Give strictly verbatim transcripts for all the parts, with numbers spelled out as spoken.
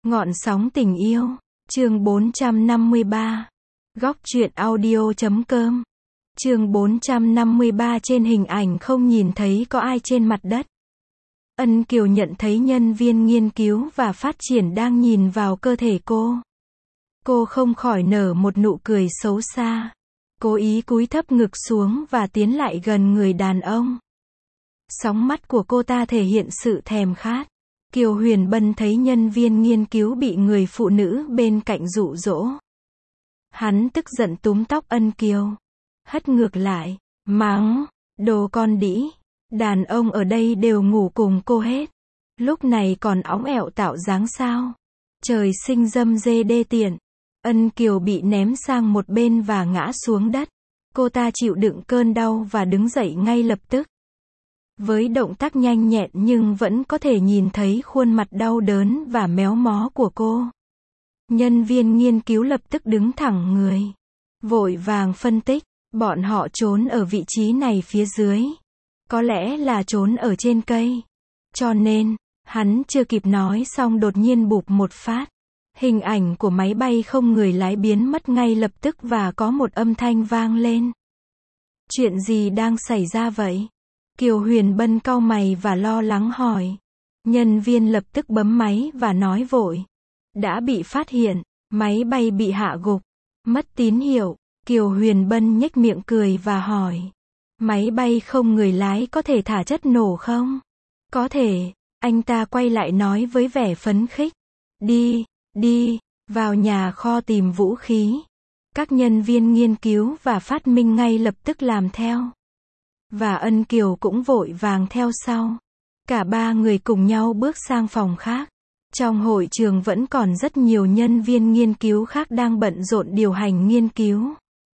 Ngọn sóng tình yêu, chương bốn trăm năm mươi ba. Góc truyện audio chấm com. Chương bốn trăm năm mươi ba. Trên hình ảnh không nhìn thấy có ai trên mặt đất. Ân Kiều nhận thấy nhân viên nghiên cứu và phát triển đang nhìn vào cơ thể cô. Cô không khỏi nở một nụ cười xấu xa. Cố ý cúi thấp ngực xuống và tiến lại gần người đàn ông. Sóng mắt của cô ta thể hiện sự thèm khát. Kiều Huyền Bân thấy nhân viên nghiên cứu bị người phụ nữ bên cạnh dụ dỗ. Hắn tức giận túm tóc Ân Kiều. Hất ngược lại, mắng, đồ con đĩ. Đàn ông ở đây đều ngủ cùng cô hết. Lúc này còn óng ẹo tạo dáng sao. Trời sinh dâm dê đê tiện. Ân Kiều bị ném sang một bên và ngã xuống đất. Cô ta chịu đựng cơn đau và đứng dậy ngay lập tức. Với động tác nhanh nhẹn nhưng vẫn có thể nhìn thấy khuôn mặt đau đớn và méo mó của cô. Nhân viên nghiên cứu lập tức đứng thẳng người. Vội vàng phân tích, bọn họ trốn ở vị trí này phía dưới. Có lẽ là trốn ở trên cây. Cho nên, hắn chưa kịp nói xong đột nhiên bụp một phát. Hình ảnh của máy bay không người lái biến mất ngay lập tức và có một âm thanh vang lên. Chuyện gì đang xảy ra vậy? Kiều Huyền Bân cau mày và lo lắng hỏi. Nhân viên lập tức bấm máy và nói vội. Đã bị phát hiện, máy bay bị hạ gục, mất tín hiệu. Kiều Huyền Bân nhếch miệng cười và hỏi. Máy bay không người lái có thể thả chất nổ không? Có thể, anh ta quay lại nói với vẻ phấn khích. Đi, đi, vào nhà kho tìm vũ khí. Các nhân viên nghiên cứu và phát minh ngay lập tức làm theo. Và Ân Kiều cũng vội vàng theo sau. Cả ba người cùng nhau bước sang phòng khác. Trong hội trường vẫn còn rất nhiều nhân viên nghiên cứu khác đang bận rộn điều hành nghiên cứu.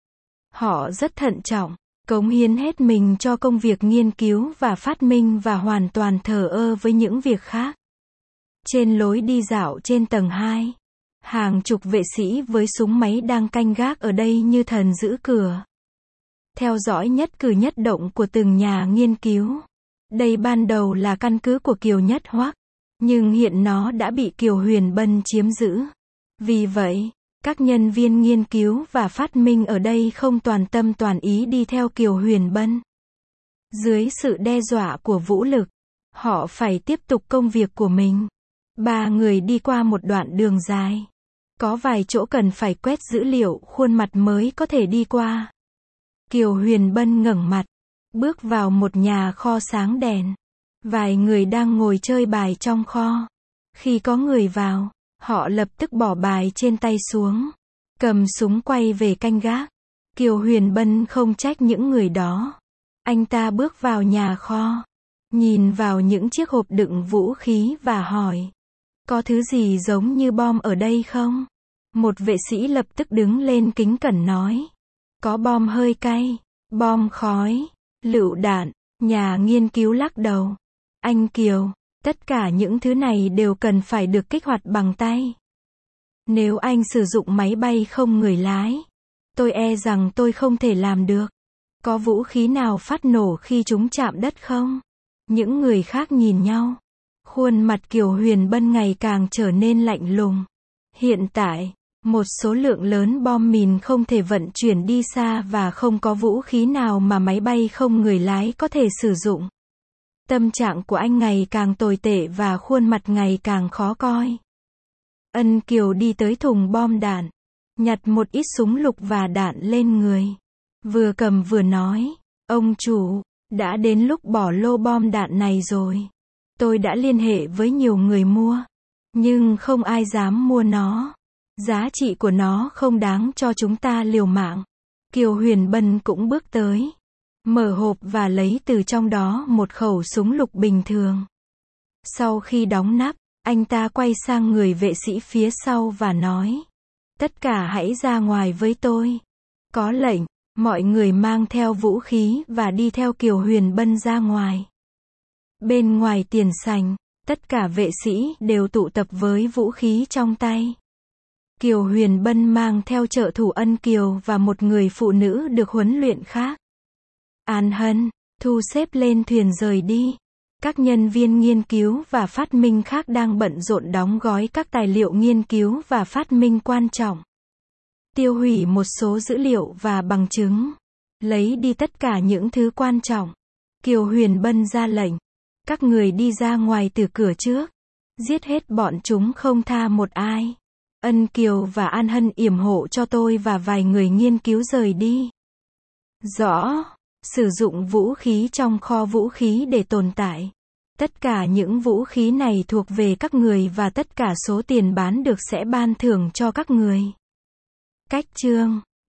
Họ rất thận trọng, cống hiến hết mình cho công việc nghiên cứu và phát minh và hoàn toàn thờ ơ với những việc khác. Trên lối đi dạo trên tầng hai, hàng chục vệ sĩ với súng máy đang canh gác ở đây như thần giữ cửa. Theo dõi nhất cử nhất động của từng nhà nghiên cứu. Đây ban đầu là căn cứ của Kiều Nhất Hoắc, nhưng hiện nó đã bị Kiều Huyền Bân chiếm giữ. Vì vậy, các nhân viên nghiên cứu và phát minh ở đây không toàn tâm toàn ý đi theo Kiều Huyền Bân. Dưới sự đe dọa của vũ lực, họ phải tiếp tục công việc của mình. Ba người đi qua một đoạn đường dài. Có vài chỗ cần phải quét dữ liệu khuôn mặt mới có thể đi qua. Kiều Huyền Bân ngẩng mặt, bước vào một nhà kho sáng đèn. Vài người đang ngồi chơi bài trong kho. Khi có người vào, họ lập tức bỏ bài trên tay xuống, cầm súng quay về canh gác. Kiều Huyền Bân không trách những người đó. Anh ta bước vào nhà kho, nhìn vào những chiếc hộp đựng vũ khí và hỏi. Có thứ gì giống như bom ở đây không? Một vệ sĩ lập tức đứng lên kính cẩn nói. Có bom hơi cay, bom khói, lựu đạn. Nhà nghiên cứu lắc đầu. Anh Kiều, tất cả những thứ này đều cần phải được kích hoạt bằng tay. Nếu anh sử dụng máy bay không người lái, tôi e rằng tôi không thể làm được. Có vũ khí nào phát nổ khi chúng chạm đất không? Những người khác nhìn nhau. Khuôn mặt Kiều Huyền Bân ngày càng trở nên lạnh lùng. Hiện tại, một số lượng lớn bom mìn không thể vận chuyển đi xa và không có vũ khí nào mà máy bay không người lái có thể sử dụng. Tâm trạng của anh ngày càng tồi tệ và khuôn mặt ngày càng khó coi. Ân Kiều đi tới thùng bom đạn, nhặt một ít súng lục và đạn lên người. Vừa cầm vừa nói, ông chủ, đã đến lúc bỏ lô bom đạn này rồi. Tôi đã liên hệ với nhiều người mua, nhưng không ai dám mua nó. Giá trị của nó không đáng cho chúng ta liều mạng. Kiều Huyền Bân cũng bước tới, mở hộp và lấy từ trong đó một khẩu súng lục bình thường. Sau khi đóng nắp, anh ta quay sang người vệ sĩ phía sau và nói. Tất cả hãy ra ngoài với tôi. Có lệnh, mọi người mang theo vũ khí và đi theo Kiều Huyền Bân ra ngoài. Bên ngoài tiền sảnh, tất cả vệ sĩ đều tụ tập với vũ khí trong tay. Kiều Huyền Bân mang theo trợ thủ Ân Kiều và một người phụ nữ được huấn luyện khác. An Hân, thu xếp lên thuyền rời đi. Các nhân viên nghiên cứu và phát minh khác đang bận rộn đóng gói các tài liệu nghiên cứu và phát minh quan trọng. Tiêu hủy một số dữ liệu và bằng chứng. Lấy đi tất cả những thứ quan trọng. Kiều Huyền Bân ra lệnh. Các người đi ra ngoài từ cửa trước. Giết hết bọn chúng không tha một ai. Ân Kiều và An Hân yểm hộ cho tôi và vài người nghiên cứu rời đi. Rõ. Sử dụng vũ khí trong kho vũ khí để tồn tại. Tất cả những vũ khí này thuộc về các người và tất cả số tiền bán được sẽ ban thưởng cho các người. Cách chương